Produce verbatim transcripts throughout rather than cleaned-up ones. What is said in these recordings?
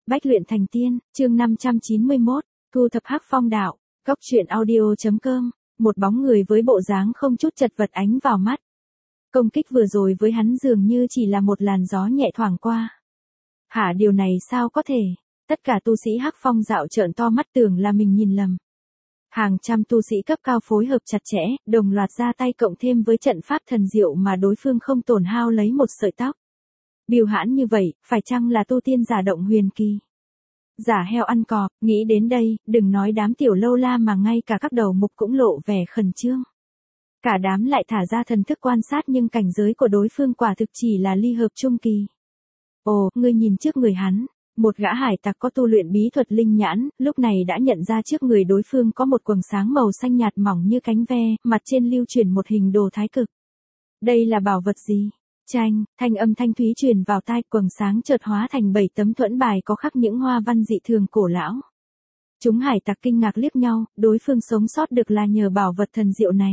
Bách luyện thành tiên, chương năm trăm chín mươi mốt, thu thập hắc phong đạo, góc truyện audio.com, một bóng người với bộ dáng không chút chật vật ánh vào mắt. Công kích vừa rồi với hắn dường như chỉ là một làn gió nhẹ thoảng qua. Hả, điều này sao có thể? Tất cả tu sĩ hắc phong dạo trợn to mắt tưởng là mình nhìn lầm. Hàng trăm tu sĩ cấp cao phối hợp chặt chẽ, đồng loạt ra tay cộng thêm với trận pháp thần diệu mà đối phương không tổn hao lấy một sợi tóc. Bìu hãn như vậy, phải chăng là tu tiên giả động huyền kỳ? Giả heo ăn cọp, nghĩ đến đây, đừng nói đám tiểu lâu la mà ngay cả các đầu mục cũng lộ vẻ khẩn trương. Cả đám lại thả ra thần thức quan sát nhưng cảnh giới của đối phương quả thực chỉ là ly hợp trung kỳ. Ồ, ngươi nhìn trước người hắn, một gã hải tặc có tu luyện bí thuật linh nhãn, lúc này đã nhận ra trước người đối phương có một quầng sáng màu xanh nhạt mỏng như cánh ve, mặt trên lưu truyền một hình đồ thái cực. Đây là bảo vật gì? Chanh, thanh âm thanh thúy truyền vào tai, quầng sáng chợt hóa thành bảy tấm thuẫn bài có khắc những hoa văn dị thường cổ lão. Chúng hải tặc kinh ngạc liếc nhau, đối phương sống sót được là nhờ bảo vật thần diệu này.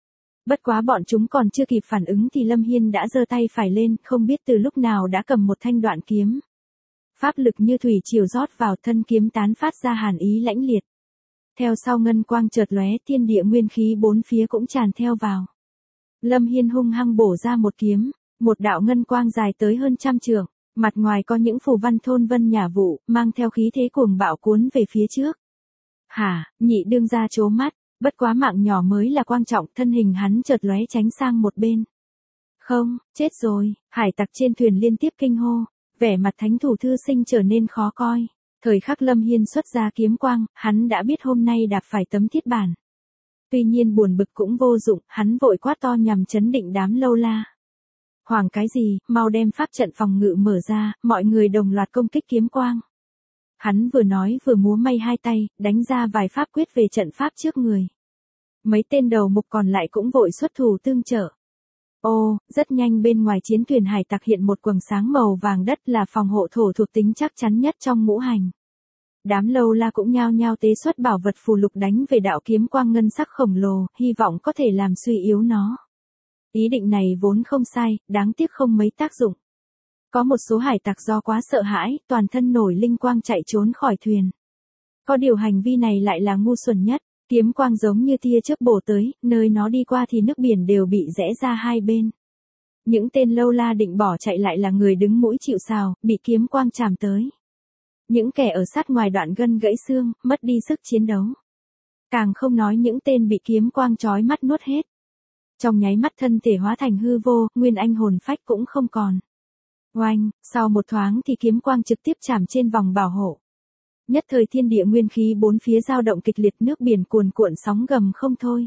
Bất quá bọn chúng còn chưa kịp phản ứng thì Lâm Hiên đã giơ tay phải lên, không biết từ lúc nào đã cầm một thanh đoạn kiếm. Pháp lực như thủy triều rót vào, thân kiếm tán phát ra hàn ý lãnh liệt. Theo sau ngân quang chợt lóe, thiên địa nguyên khí bốn phía cũng tràn theo vào. Lâm Hiên hung hăng bổ ra một kiếm, một đạo ngân quang dài tới hơn trăm trượng, mặt ngoài có những phù văn thôn vân nhả vụ, mang theo khí thế cuồng bạo cuốn về phía trước. Hả, nhị đương gia trố mắt, bất quá mạng nhỏ mới là quan trọng, thân hình hắn chợt lóe tránh sang một bên. Không, chết rồi, hải tặc trên thuyền liên tiếp kinh hô, vẻ mặt thánh thủ thư sinh trở nên khó coi. Thời khắc Lâm Hiên xuất ra kiếm quang, hắn đã biết hôm nay đạp phải tấm thiết bản. Tuy nhiên buồn bực cũng vô dụng, hắn vội quát to nhằm chấn định đám lâu la. Hoàng cái gì, mau đem pháp trận phòng ngự mở ra, mọi người đồng loạt công kích kiếm quang. Hắn vừa nói vừa múa may hai tay, đánh ra vài pháp quyết về trận pháp trước người. Mấy tên đầu mục còn lại cũng vội xuất thủ tương trợ. Ô, rất nhanh bên ngoài chiến thuyền hải tặc hiện một quầng sáng màu vàng đất là phòng hộ thổ thuộc tính chắc chắn nhất trong ngũ hành. Đám lâu la cũng nhao nhao tế xuất bảo vật phù lục đánh về đạo kiếm quang ngân sắc khổng lồ, hy vọng có thể làm suy yếu nó. Ý định này vốn không sai, đáng tiếc không mấy tác dụng. Có một số hải tặc do quá sợ hãi, toàn thân nổi linh quang chạy trốn khỏi thuyền. Có điều hành vi này lại là ngu xuẩn nhất, kiếm quang giống như tia chớp bổ tới, nơi nó đi qua thì nước biển đều bị rẽ ra hai bên. Những tên lâu la định bỏ chạy lại là người đứng mũi chịu sào, bị kiếm quang chạm tới. Những kẻ ở sát ngoài đoạn gân gãy xương, mất đi sức chiến đấu. Càng không nói những tên bị kiếm quang chói mắt nuốt hết. Trong nháy mắt thân thể hóa thành hư vô, nguyên anh hồn phách cũng không còn. Oanh, sau một thoáng thì kiếm quang trực tiếp chạm trên vòng bảo hộ. Nhất thời thiên địa nguyên khí bốn phía dao động kịch liệt, nước biển cuồn cuộn sóng gầm không thôi.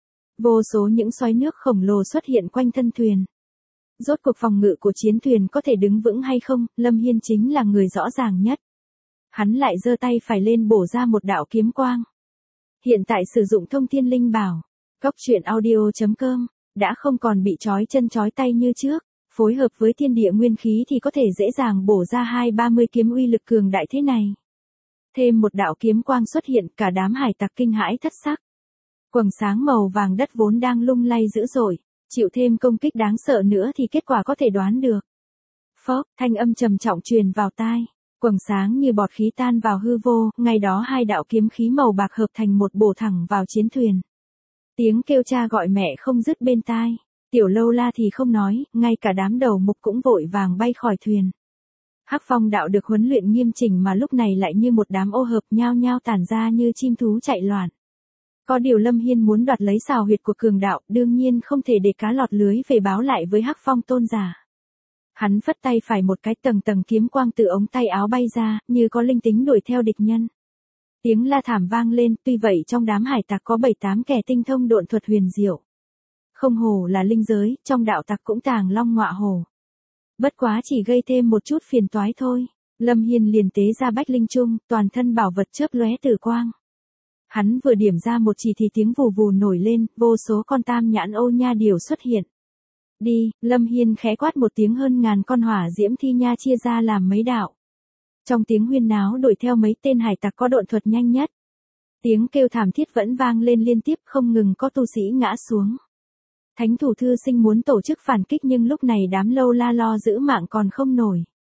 Vô số những xoáy nước khổng lồ xuất hiện quanh thân thuyền. Rốt cuộc phòng ngự của chiến thuyền có thể đứng vững hay không, Lâm Hiên chính là người rõ ràng nhất. Hắn lại giơ tay phải lên bổ ra một đạo kiếm quang. Hiện tại sử dụng thông thiên linh bảo, góc truyện audio.com, đã không còn bị trói chân trói tay như trước, phối hợp với thiên địa nguyên khí thì có thể dễ dàng bổ ra hai ba mươi kiếm uy lực cường đại thế này. Thêm một đạo kiếm quang xuất hiện, cả đám hải tặc kinh hãi thất sắc. Quầng sáng màu vàng đất vốn đang lung lay dữ dội, chịu thêm công kích đáng sợ nữa thì kết quả có thể đoán được. Phốc, thanh âm trầm trọng truyền vào tai, quầng sáng như bọt khí tan vào hư vô, ngay đó hai đạo kiếm khí màu bạc hợp thành một bổ thẳng vào chiến thuyền. Tiếng kêu cha gọi mẹ không dứt bên tai, tiểu lâu la thì không nói, ngay cả đám đầu mục cũng vội vàng bay khỏi thuyền. Hắc phong đạo được huấn luyện nghiêm chỉnh mà lúc này lại như một đám ô hợp nhao nhao tản ra như chim thú chạy loạn. Có điều Lâm Hiên muốn đoạt lấy xào huyệt của cường đạo, đương nhiên không thể để cá lọt lưới về báo lại với Hắc phong tôn giả. Hắn phất tay phải một cái, tầng tầng kiếm quang từ ống tay áo bay ra, như có linh tính đuổi theo địch nhân. Tiếng la thảm vang lên, tuy vậy trong đám hải tặc có bảy tám kẻ tinh thông độn thuật huyền diệu. Không hổ là linh giới, trong đạo tặc cũng tàng long ngọa hổ. Bất quá chỉ gây thêm một chút phiền toái thôi. Lâm Hiên liền tế ra bách linh trung, toàn thân bảo vật chớp lóe tử quang. Hắn vừa điểm ra một chỉ thì tiếng vù vù nổi lên, vô số con tam nhãn ô nha điểu xuất hiện. Đi, Lâm Hiên khẽ quát một tiếng, hơn ngàn con hỏa diễm thi nha chia ra làm mấy đạo. Trong tiếng huyên náo đuổi theo mấy tên hải tặc có độn thuật nhanh nhất. Tiếng kêu thảm thiết vẫn vang lên liên tiếp, không ngừng có tu sĩ ngã xuống. Thánh thủ thư sinh muốn tổ chức phản kích nhưng lúc này đám lâu la lo giữ mạng còn không nổi.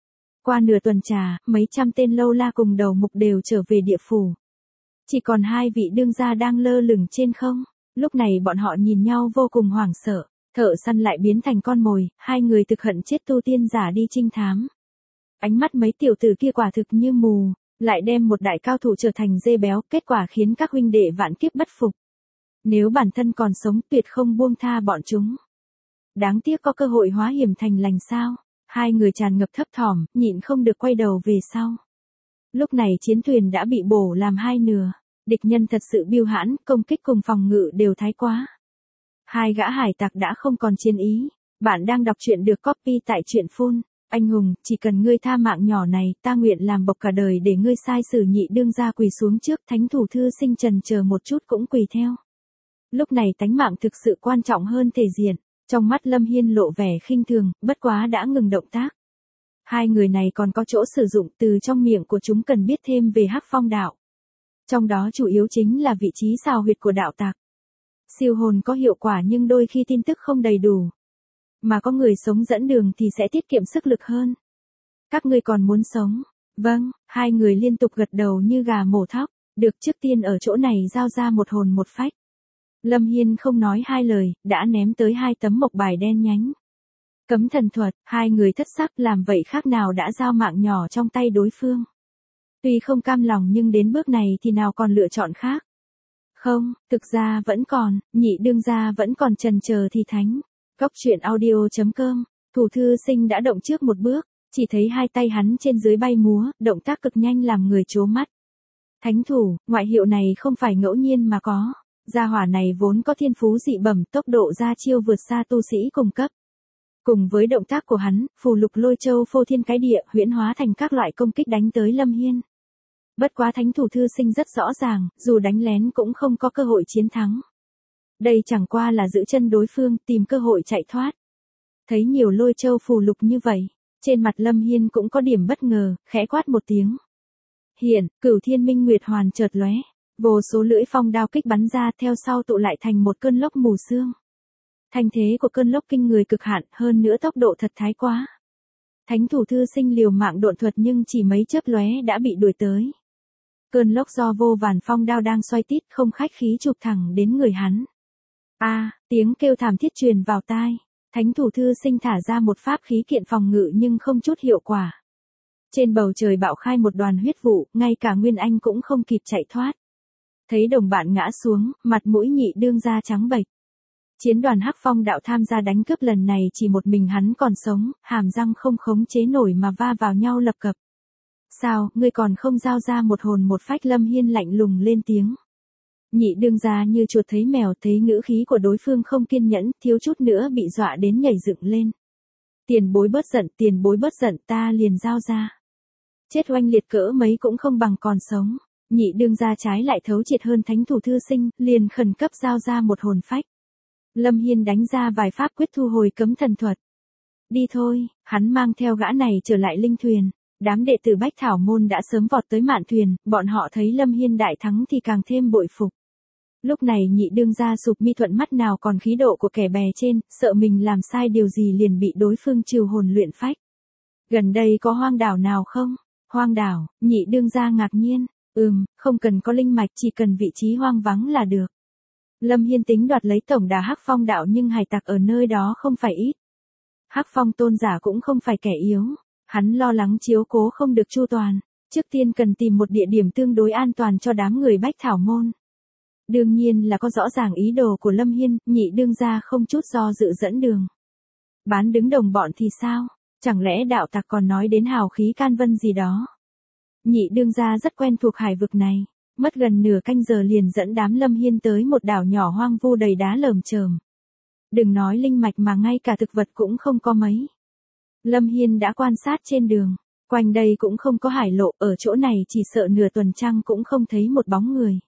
Qua nửa tuần trà, mấy trăm tên lâu la cùng đầu mục đều trở về địa phủ. Chỉ còn hai vị đương gia đang lơ lửng trên không. Lúc này bọn họ nhìn nhau vô cùng hoảng sợ. Thợ săn lại biến thành con mồi, hai người thực hận chết tu tiên giả đi trinh thám. Ánh mắt mấy tiểu tử kia quả thực như mù, lại đem một đại cao thủ trở thành dê béo, kết quả khiến các huynh đệ vạn kiếp bất phục. Nếu bản thân còn sống tuyệt không buông tha bọn chúng. Đáng tiếc có cơ hội hóa hiểm thành lành sao. Hai người tràn ngập thấp thỏm, nhịn không được quay đầu về sau. Lúc này chiến thuyền đã bị bổ làm hai nửa. Địch nhân thật sự biêu hãn, công kích cùng phòng ngự đều thái quá. Hai gã hải tặc đã không còn chiến ý. Bạn đang đọc truyện được copy tại truyện phun. Anh hùng, chỉ cần ngươi tha mạng nhỏ này, ta nguyện làm bộc cả đời để ngươi sai sử nhị đương gia quỳ xuống trước. Thánh thủ thư sinh trần chờ một chút cũng quỳ theo. Lúc này tánh mạng thực sự quan trọng hơn thể diện. Trong mắt Lâm Hiên lộ vẻ khinh thường, bất quá đã ngừng động tác. Hai người này còn có chỗ sử dụng, từ trong miệng của chúng cần biết thêm về Hắc Phong đạo. Trong đó chủ yếu chính là vị trí xào huyệt của đạo tặc. Siêu hồn có hiệu quả nhưng đôi khi tin tức không đầy đủ. Mà có người sống dẫn đường thì sẽ tiết kiệm sức lực hơn. Các ngươi còn muốn sống? Vâng, hai người liên tục gật đầu như gà mổ thóc. Được, trước tiên ở chỗ này giao ra một hồn một phách. Lâm Hiên không nói hai lời, đã ném tới hai tấm mộc bài đen nhánh. Cấm thần thuật, hai người thất sắc làm vậy khác nào đã giao mạng nhỏ trong tay đối phương. Tuy không cam lòng nhưng đến bước này thì nào còn lựa chọn khác. Không, thực ra vẫn còn, nhị đương gia vẫn còn chần chờ thì thánh. Góc truyện audio chấm com, thủ thư sinh đã động trước một bước, chỉ thấy hai tay hắn trên dưới bay múa, động tác cực nhanh làm người trố mắt. Thánh thủ, ngoại hiệu này không phải ngẫu nhiên mà có. Gia hỏa này vốn có thiên phú dị bẩm, tốc độ ra chiêu vượt xa tu sĩ cùng cấp. Cùng với động tác của hắn, phù lục lôi châu phô thiên cái địa huyễn hóa thành các loại công kích đánh tới Lâm Hiên. Bất quá thánh thủ thư sinh rất rõ ràng, dù đánh lén cũng không có cơ hội chiến thắng. Đây chẳng qua là giữ chân đối phương, tìm cơ hội chạy thoát. Thấy nhiều lôi châu phù lục như vậy, trên mặt Lâm Hiên cũng có điểm bất ngờ, khẽ quát một tiếng. Hiện, Cửu Thiên Minh Nguyệt Hoàn chợt lóe. Vô số lưỡi phong đao kích bắn ra theo sau tụ lại thành một cơn lốc mù sương. Thanh thế của cơn lốc kinh người cực hạn, hơn nữa tốc độ thật thái quá. Thánh thủ thư sinh liều mạng độn thuật nhưng chỉ mấy chớp lóe đã bị đuổi tới. Cơn lốc do vô vàn phong đao đang xoay tít không khách khí chụp thẳng đến người hắn. A, à, tiếng kêu thảm thiết truyền vào tai. Thánh thủ thư sinh thả ra một pháp khí kiện phòng ngự nhưng không chút hiệu quả. Trên bầu trời bạo khai một đoàn huyết vụ, ngay cả Nguyên Anh cũng không kịp chạy thoát. Thấy đồng bạn ngã xuống, mặt mũi nhị đương gia trắng bệch. Chiến đoàn Hắc Phong đạo tham gia đánh cướp lần này chỉ một mình hắn còn sống, hàm răng không khống chế nổi mà va vào nhau lập cập. Sao, ngươi còn không giao ra một hồn một phách? Lâm Hiên lạnh lùng lên tiếng. Nhị đương gia như chuột thấy mèo, thấy ngữ khí của đối phương không kiên nhẫn, thiếu chút nữa bị dọa đến nhảy dựng lên. Tiền bối bớt giận, tiền bối bớt giận, ta liền giao ra. Chết oanh liệt cỡ mấy cũng không bằng còn sống. Nhị đương gia trái lại thấu triệt hơn thánh thủ thư sinh, liền khẩn cấp giao ra một hồn phách. Lâm Hiên đánh ra vài pháp quyết thu hồi cấm thần thuật. Đi thôi, hắn mang theo gã này trở lại linh thuyền. Đám đệ tử Bách Thảo Môn đã sớm vọt tới mạn thuyền, bọn họ thấy Lâm Hiên đại thắng thì càng thêm bội phục. Lúc này nhị đương gia sụp mi thuận mắt nào còn khí độ của kẻ bè trên, sợ mình làm sai điều gì liền bị đối phương trừ hồn luyện phách. Gần đây có hoang đảo nào không? Hoang đảo, nhị đương gia ngạc nhiên. Ừm, không cần có linh mạch, chỉ cần vị trí hoang vắng là được. Lâm Hiên tính đoạt lấy tổng đà Hắc Phong đạo nhưng hải tặc ở nơi đó không phải ít. Hắc Phong tôn giả cũng không phải kẻ yếu. Hắn lo lắng chiếu cố không được chu toàn. Trước tiên cần tìm một địa điểm tương đối an toàn cho đám người Bách Thảo Môn. Đương nhiên là có rõ ràng ý đồ của Lâm Hiên, nhị đương gia không chút do dự dẫn đường. Bán đứng đồng bọn thì sao? Chẳng lẽ đạo tặc còn nói đến hào khí can vân gì đó? Nhị đương gia rất quen thuộc hải vực này, mất gần nửa canh giờ liền dẫn đám Lâm Hiên tới một đảo nhỏ hoang vu đầy đá lởm chởm. Đừng nói linh mạch mà ngay cả thực vật cũng không có mấy. Lâm Hiên đã quan sát trên đường, quanh đây cũng không có hải lộ, ở chỗ này chỉ sợ nửa tuần trăng cũng không thấy một bóng người.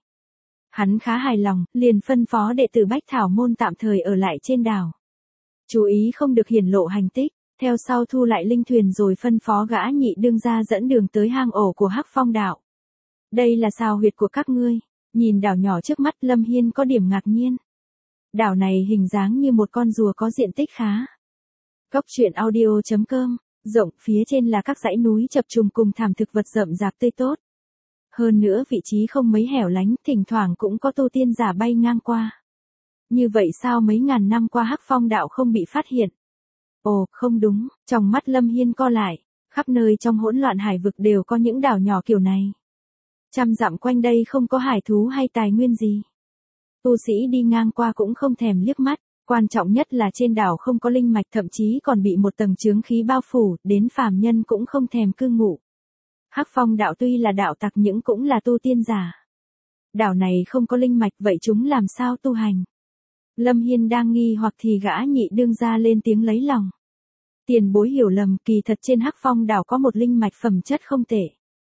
Hắn khá hài lòng, liền phân phó đệ tử Bách Thảo Môn tạm thời ở lại trên đảo. Chú ý không được hiển lộ hành tích. Theo sau thu lại linh thuyền rồi phân phó gã nhị đương gia dẫn đường tới hang ổ của Hắc Phong đạo. Đây là sao huyệt của các ngươi. Nhìn đảo nhỏ trước mắt Lâm Hiên có điểm ngạc nhiên. Đảo này hình dáng như một con rùa có diện tích khá. Góc truyện audio chấm com rộng, phía trên là các dãy núi chập trùng cùng thảm thực vật rậm rạp tươi tốt. Hơn nữa vị trí không mấy hẻo lánh, thỉnh thoảng cũng có tu tiên giả bay ngang qua. Như vậy sao mấy ngàn năm qua Hắc Phong đạo không bị phát hiện? Ồ, không đúng, trong mắt Lâm Hiên co lại, khắp nơi trong hỗn loạn hải vực đều có những đảo nhỏ kiểu này. Trăm dặm quanh đây không có hải thú hay tài nguyên gì. Tu sĩ đi ngang qua cũng không thèm liếc mắt, quan trọng nhất là trên đảo không có linh mạch, thậm chí còn bị một tầng chướng khí bao phủ, đến phàm nhân cũng không thèm cư ngụ. Hắc Phong đạo tuy là đạo tặc nhưng cũng là tu tiên giả. Đảo này không có linh mạch, vậy chúng làm sao tu hành? Lâm Hiên đang nghi hoặc thì gã nhị đương gia lên tiếng lấy lòng. Tiền bối hiểu lầm, kỳ thật trên Hắc Phong đảo có một linh mạch phẩm chất không tệ.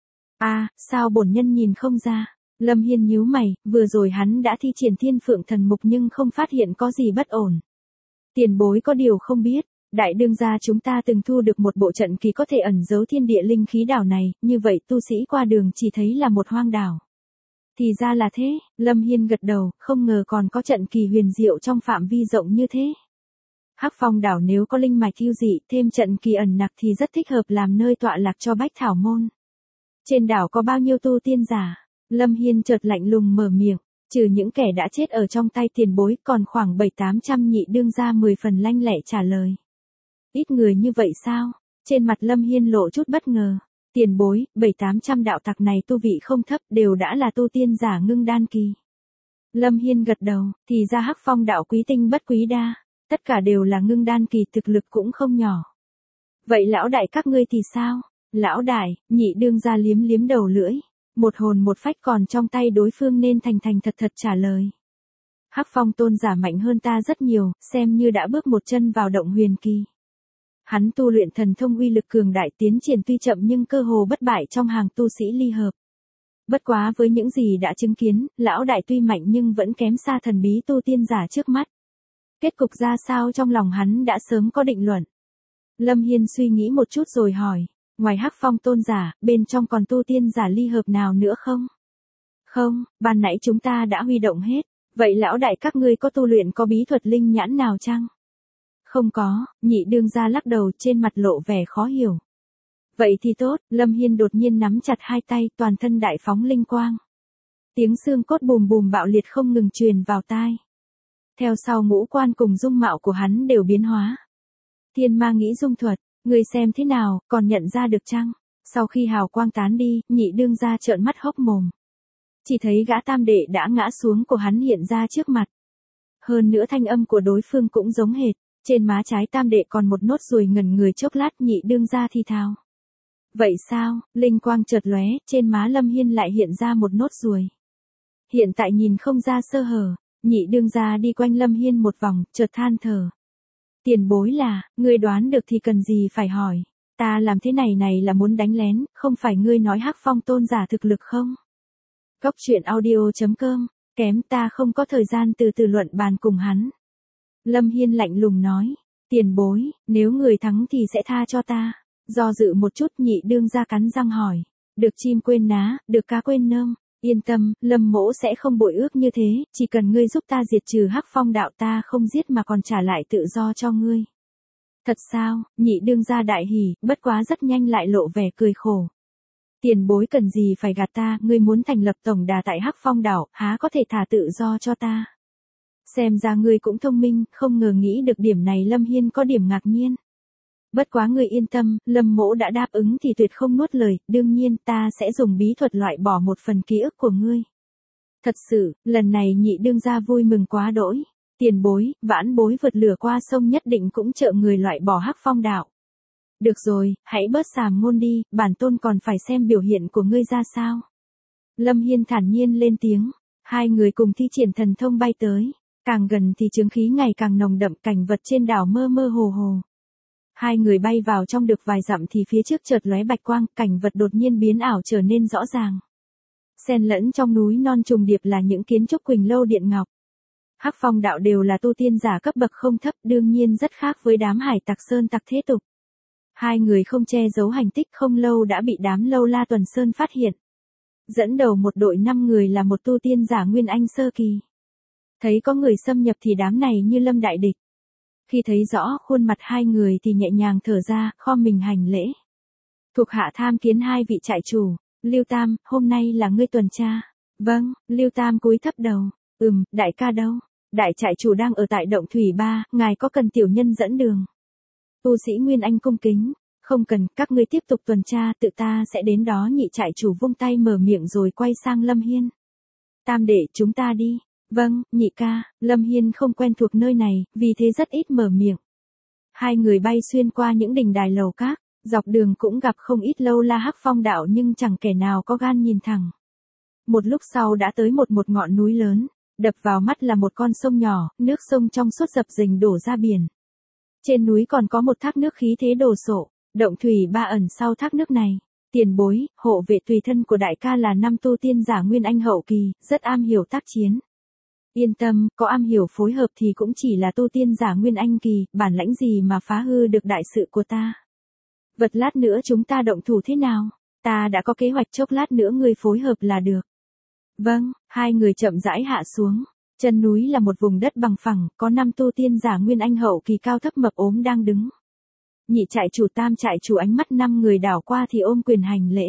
À, sao bổn nhân nhìn không ra? Lâm Hiên nhíu mày, vừa rồi hắn đã thi triển Thiên Phượng Thần Mục nhưng không phát hiện có gì bất ổn. Tiền bối có điều không biết, đại đương gia chúng ta từng thu được một bộ trận kỳ có thể ẩn giấu thiên địa linh khí đảo này, như vậy tu sĩ qua đường chỉ thấy là một hoang đảo. Thì ra là thế, Lâm Hiên gật đầu, không ngờ còn có trận kỳ huyền diệu trong phạm vi rộng như thế. Hắc Phong đảo nếu có linh mạch hữu dị, thêm trận kỳ ẩn nặc thì rất thích hợp làm nơi tọa lạc cho Bách Thảo môn. Trên đảo có bao nhiêu tu tiên giả? Lâm Hiên chợt lạnh lùng mở miệng, trừ những kẻ đã chết ở trong tay tiền bối, còn khoảng bảy tám trăm nhị đương gia mười phần lanh lẹ trả lời. Ít người như vậy sao? Trên mặt Lâm Hiên lộ chút bất ngờ. Tiền bối, bảy tám trăm đạo tặc này tu vị không thấp, đều đã là tu tiên giả ngưng đan kỳ. Lâm Hiên gật đầu, thì ra Hắc Phong đạo quý tinh bất quý đa, tất cả đều là ngưng đan kỳ, thực lực cũng không nhỏ. Vậy lão đại các ngươi thì sao? Lão đại, nhị đương gia liếm liếm đầu lưỡi, một hồn một phách còn trong tay đối phương nên thành thành thật thật trả lời. Hắc Phong tôn giả mạnh hơn ta rất nhiều, xem như đã bước một chân vào động huyền kỳ. Hắn tu luyện thần thông uy lực cường đại, tiến triển tuy chậm nhưng cơ hồ bất bại trong hàng tu sĩ ly hợp. Bất quá với những gì đã chứng kiến, lão đại tuy mạnh nhưng vẫn kém xa thần bí tu tiên giả trước mắt. Kết cục ra sao trong lòng hắn đã sớm có định luận. Lâm Hiên suy nghĩ một chút rồi hỏi, ngoài Hắc Phong tôn giả, bên trong còn tu tiên giả ly hợp nào nữa không? Không, ban nãy chúng ta đã huy động hết. Vậy lão đại các ngươi có tu luyện có bí thuật linh nhãn nào chăng? Không có, nhị đương gia lắc đầu, trên mặt lộ vẻ khó hiểu. Vậy thì tốt, Lâm Hiên đột nhiên nắm chặt hai tay, toàn thân đại phóng linh quang. Tiếng xương cốt bùm bùm bạo liệt không ngừng truyền vào tai. Theo sau ngũ quan cùng dung mạo của hắn đều biến hóa. Thiên ma nghĩ dung thuật, người xem thế nào, còn nhận ra được chăng? Sau khi hào quang tán đi, nhị đương gia trợn mắt hốc mồm. Chỉ thấy gã tam đệ đã ngã xuống của hắn hiện ra trước mặt. Hơn nữa thanh âm của đối phương cũng giống hệt. Trên má trái tam đệ còn một nốt ruồi, ngẩn người chốc lát nhị đương gia thì thào. Vậy sao? Linh quang chợt lóe, trên má Lâm Hiên lại hiện ra một nốt ruồi. Hiện tại nhìn không ra sơ hở, nhị đương gia đi quanh Lâm Hiên một vòng, chợt than thở. Tiền bối là, ngươi đoán được thì cần gì phải hỏi. Ta làm thế này này là muốn đánh lén, không phải ngươi nói Hắc Phong tôn giả thực lực không? Góc truyện audio chấm com, kém ta không có thời gian từ từ luận bàn cùng hắn. Lâm Hiên lạnh lùng nói, tiền bối, nếu người thắng thì sẽ tha cho ta. Do dự một chút nhị đương gia cắn răng hỏi, được chim quên ná, được cá quên nơm, yên tâm, Lâm mỗ sẽ không bội ước như thế, chỉ cần ngươi giúp ta diệt trừ Hắc Phong đạo ta không giết mà còn trả lại tự do cho ngươi. Thật sao? Nhị đương gia đại hỉ, bất quá rất nhanh lại lộ vẻ cười khổ. Tiền bối cần gì phải gạt ta, ngươi muốn thành lập tổng đà tại Hắc Phong đảo, há có thể thả tự do cho ta. Xem ra ngươi cũng thông minh, không ngờ nghĩ được điểm này. Lâm Hiên có điểm ngạc nhiên. Bất quá ngươi yên tâm, Lâm mỗ đã đáp ứng thì tuyệt không nuốt lời, đương nhiên ta sẽ dùng bí thuật loại bỏ một phần ký ức của ngươi. Thật sự, lần này nhị đương gia vui mừng quá đỗi. Tiền bối, vãn bối vượt lửa qua sông nhất định cũng trợ người loại bỏ Hắc Phong đạo. Được rồi, hãy bớt sàm ngôn đi, bản tôn còn phải xem biểu hiện của ngươi ra sao. Lâm Hiên thản nhiên lên tiếng, hai người cùng thi triển thần thông bay tới. Càng gần thì chướng khí ngày càng nồng đậm, cảnh vật trên đảo mơ mơ hồ hồ. Hai người bay vào trong được vài dặm thì phía trước chợt lóe bạch quang, cảnh vật đột nhiên biến ảo trở nên rõ ràng. Xen lẫn trong núi non trùng điệp là những kiến trúc Quỳnh Lâu Điện Ngọc. Hắc Phong đạo đều là tu tiên giả cấp bậc không thấp, đương nhiên rất khác với đám hải tặc sơn tặc thế tục. Hai người không che giấu hành tích, không lâu đã bị đám Lâu La Tuần Sơn phát hiện. Dẫn đầu một đội năm người là một tu tiên giả Nguyên Anh sơ kỳ. Thấy có người xâm nhập thì đám này như lâm đại địch. Khi thấy rõ khuôn mặt hai người thì nhẹ nhàng thở ra, khom mình hành lễ. Thuộc hạ tham kiến hai vị trại chủ. Lưu Tam, hôm nay là ngươi tuần tra. Vâng, Lưu Tam cúi thấp đầu. Ừm, đại ca đâu? Đại trại chủ đang ở tại động thủy ba, ngài có cần tiểu nhân dẫn đường? Tu sĩ Nguyên Anh cung kính. Không cần, các ngươi tiếp tục tuần tra, tự ta sẽ đến đó. Nhị trại chủ vung tay mở miệng rồi quay sang Lâm Hiên. Tam đệ, chúng ta đi. Vâng, nhị ca. Lâm Hiên không quen thuộc nơi này, vì thế rất ít mở miệng. Hai người bay xuyên qua những đình đài lầu các, dọc đường cũng gặp không ít lâu la hắc phong đạo nhưng chẳng kẻ nào có gan nhìn thẳng. Một lúc sau đã tới một một ngọn núi lớn, đập vào mắt là một con sông nhỏ, nước sông trong suốt dập dềnh đổ ra biển. Trên núi còn có một thác nước khí thế đồ sộ, động thủy ba ẩn sau thác nước này. Tiền bối, hộ vệ tùy thân của đại ca là năm tu tiên giả Nguyên Anh hậu kỳ, rất am hiểu tác chiến. Yên tâm, có am hiểu phối hợp thì cũng chỉ là tu tiên giả Nguyên Anh kỳ, bản lãnh gì mà phá hư được đại sự của ta. Vật lát nữa chúng ta động thủ thế nào? Ta đã có kế hoạch, chốc lát nữa ngươi phối hợp là được. Vâng, hai người chậm rãi hạ xuống. Chân núi là một vùng đất bằng phẳng, có năm tu tiên giả Nguyên Anh hậu kỳ cao thấp mập ốm đang đứng. Nhị trại chủ tam trại chủ ánh mắt năm người đảo qua thì ôm quyền hành lễ.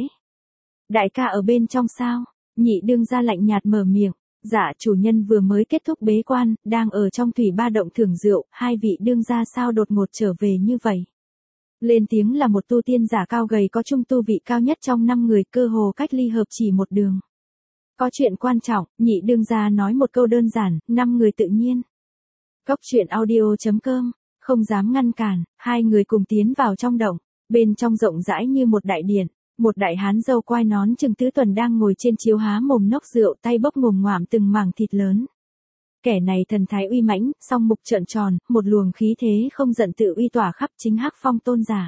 Đại ca ở bên trong sao? Nhị đương gia lạnh nhạt mở miệng. Dạ chủ nhân vừa mới kết thúc bế quan, đang ở trong thủy ba động thưởng rượu, hai vị đương gia sao đột ngột trở về như vậy? Lên tiếng là một tu tiên giả cao gầy có chung tu vị cao nhất trong năm người, cơ hồ cách ly hợp chỉ một đường. Có chuyện quan trọng, nhị đương gia nói một câu đơn giản, năm người tự nhiên. Cốc truyện audio chấm com, không dám ngăn cản, hai người cùng tiến vào trong động, bên trong rộng rãi như một đại điện, một đại hán râu quai nón chừng tứ tuần đang ngồi trên chiếu há mồm nốc rượu, tay bốc ngồm ngoảm từng mảng thịt lớn. Kẻ này thần thái uy mãnh, song mục trợn tròn, một luồng khí thế không giận tự uy tỏa khắp chính hắc phong tôn giả.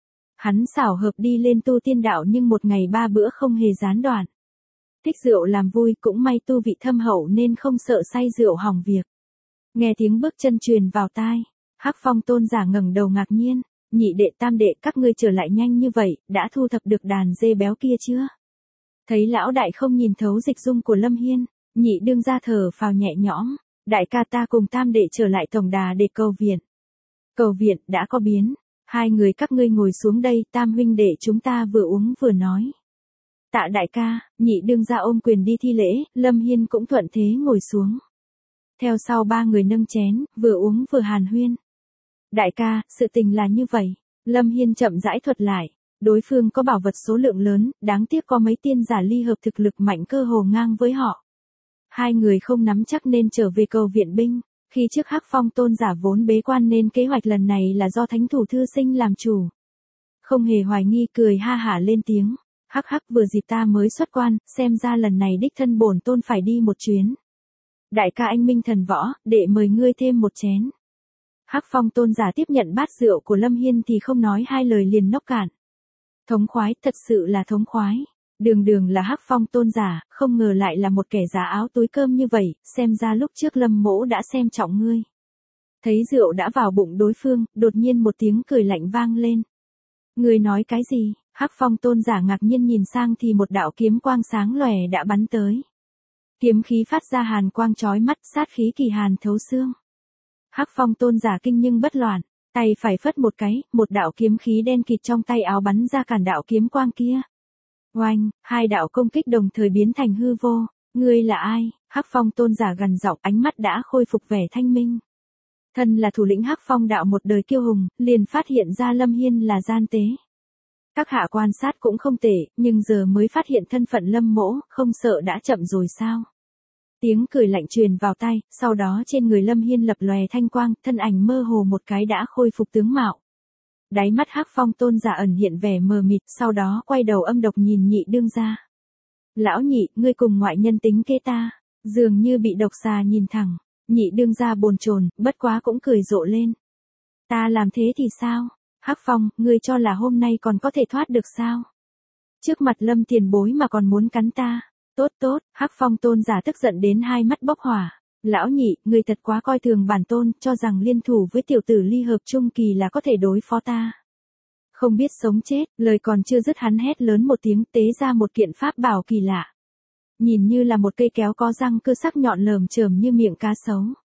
Hắn xảo hợp đi lên tu tiên đạo nhưng một ngày ba bữa không hề gián đoạn. Thích rượu làm vui, cũng may tu vị thâm hậu nên không sợ say rượu hỏng việc. Nghe tiếng bước chân truyền vào tai, hắc phong tôn giả ngẩng đầu ngạc nhiên. Nhị đệ tam đệ, các ngươi trở lại nhanh như vậy, đã thu thập được đàn dê béo kia chưa? Thấy lão đại không nhìn thấu dịch dung của Lâm Hiên, nhị đương gia thở phào nhẹ nhõm. Đại ca ta cùng tam đệ trở lại tổng đà để cầu viện. Cầu viện đã có biến. Hai người các ngươi ngồi xuống đây, tam huynh đệ chúng ta vừa uống vừa nói. Tạ đại ca, nhị đương gia ôm quyền đi thi lễ, Lâm Hiên cũng thuận thế ngồi xuống. Theo sau ba người nâng chén, vừa uống vừa hàn huyên. Đại ca, sự tình là như vậy. Lâm Hiên chậm rãi thuật lại. Đối phương có bảo vật số lượng lớn, đáng tiếc có mấy tiên giả ly hợp thực lực mạnh cơ hồ ngang với họ. Hai người không nắm chắc nên trở về cầu viện binh. Khi trước hắc phong tôn giả vốn bế quan nên kế hoạch lần này là do thánh thủ thư sinh làm chủ. Không hề hoài nghi, cười ha hả lên tiếng. Hắc hắc, vừa dịp ta mới xuất quan, xem ra lần này đích thân bổn tôn phải đi một chuyến. Đại ca anh minh thần võ, đệ mời ngươi thêm một chén. Hắc phong tôn giả tiếp nhận bát rượu của Lâm Hiên thì không nói hai lời liền nốc cạn. Thống khoái, thật sự là thống khoái. Đường đường là hắc phong tôn giả, không ngờ lại là một kẻ giá áo túi cơm như vậy, xem ra lúc trước Lâm mỗ đã xem trọng ngươi. Thấy rượu đã vào bụng đối phương, đột nhiên một tiếng cười lạnh vang lên. Ngươi nói cái gì? Hắc phong tôn giả ngạc nhiên nhìn sang thì một đạo kiếm quang sáng lòe đã bắn tới. Kiếm khí phát ra hàn quang chói mắt, sát khí kỳ hàn thấu xương. Hắc phong tôn giả kinh nhưng bất loạn, tay phải phất một cái, một đạo kiếm khí đen kịt trong tay áo bắn ra cản đạo kiếm quang kia. Oanh, hai đạo công kích đồng thời biến thành hư vô. Ngươi là ai? Hắc phong tôn giả gằn giọng, ánh mắt đã khôi phục vẻ thanh minh. Thân là thủ lĩnh hắc phong đạo một đời kiêu hùng, liền phát hiện ra Lâm Hiên là gian tế. Các hạ quan sát cũng không tệ, nhưng giờ mới phát hiện thân phận Lâm mỗ, không sợ đã chậm rồi sao? Tiếng cười lạnh truyền vào tai, sau đó trên người Lâm Hiên lập lòe thanh quang, thân ảnh mơ hồ một cái đã khôi phục tướng mạo. Đáy mắt hắc phong tôn giả ẩn hiện vẻ mờ mịt, sau đó quay đầu âm độc nhìn nhị đương gia. Lão nhị, ngươi cùng ngoại nhân tính kế ta, dường như bị độc xà nhìn thẳng. Nhị đương gia bồn chồn, bất quá cũng cười rộ lên. Ta làm thế thì sao? Hắc phong, ngươi cho là hôm nay còn có thể thoát được sao? Trước mặt Lâm tiền bối mà còn muốn cắn ta. Tốt tốt, hắc phong tôn giả tức giận đến hai mắt bốc hỏa. Lão nhị, ngươi thật quá coi thường bản tôn, cho rằng liên thủ với tiểu tử ly hợp trung kỳ là có thể đối phó ta. Không biết sống chết, lời còn chưa dứt hắn hét lớn một tiếng, tế ra một kiện pháp bảo kỳ lạ. Nhìn như là một cây kéo có răng cưa sắc nhọn lởm chởm như miệng cá sấu.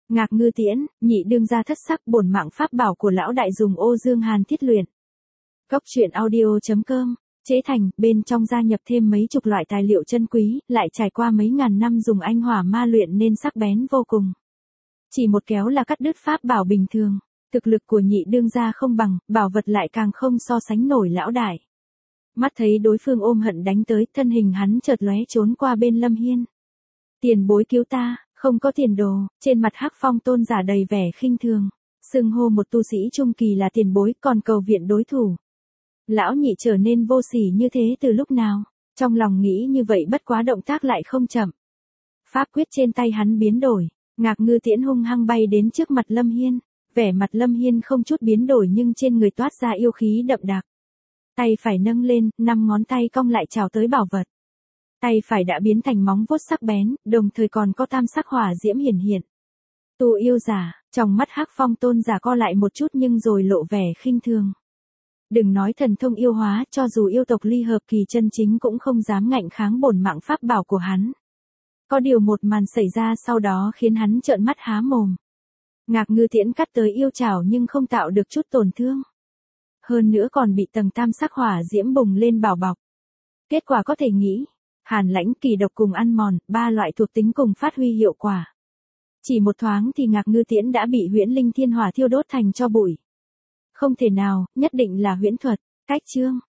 Ngạc Ngư Tiễn, nhị đương gia thất sắc bổn mạng pháp bảo của lão đại dùng ô dương hàn thiết luyện. Cốc truyện audio.com, chế thành, bên trong gia nhập thêm mấy chục loại tài liệu chân quý, lại trải qua mấy ngàn năm dùng anh hỏa ma luyện nên sắc bén vô cùng. Chỉ một kéo là cắt đứt pháp bảo bình thường, thực lực của nhị đương gia không bằng, bảo vật lại càng không so sánh nổi lão đại. Mắt thấy đối phương ôm hận đánh tới, thân hình hắn chợt lóe trốn qua bên Lâm Hiên. Tiền bối cứu ta, không có tiền đồ, trên mặt Hắc Phong tôn giả đầy vẻ khinh thường, xưng hô một tu sĩ trung kỳ là tiền bối còn cầu viện đối thủ. Lão nhị trở nên vô sỉ như thế từ lúc nào, trong lòng nghĩ như vậy bất quá động tác lại không chậm. Pháp quyết trên tay hắn biến đổi, Ngạc Ngư Tiễn hung hăng bay đến trước mặt Lâm Hiên, vẻ mặt Lâm Hiên không chút biến đổi nhưng trên người toát ra yêu khí đậm đặc. Tay phải nâng lên, năm ngón tay cong lại chào tới bảo vật. Tay phải đã biến thành móng vuốt sắc bén, đồng thời còn có tam sắc hỏa diễm hiển hiện. Tu yêu giả, trong mắt Hắc Phong tôn giả co lại một chút nhưng rồi lộ vẻ khinh thường. Đừng nói thần thông yêu hóa, cho dù yêu tộc ly hợp kỳ chân chính cũng không dám ngạnh kháng bổn mạng pháp bảo của hắn. Có điều một màn xảy ra sau đó khiến hắn trợn mắt há mồm. Ngạc Ngư Tiễn cắt tới yêu chảo nhưng không tạo được chút tổn thương. Hơn nữa còn bị tầng tam sắc hỏa diễm bùng lên bảo bọc. Kết quả có thể nghĩ, hàn lãnh, kỳ độc cùng ăn mòn, ba loại thuộc tính cùng phát huy hiệu quả. Chỉ một thoáng thì Ngạc Ngư Tiễn đã bị huyễn linh thiên hỏa thiêu đốt thành tro bụi. Không thể nào, nhất định là huyễn thuật. Cách chương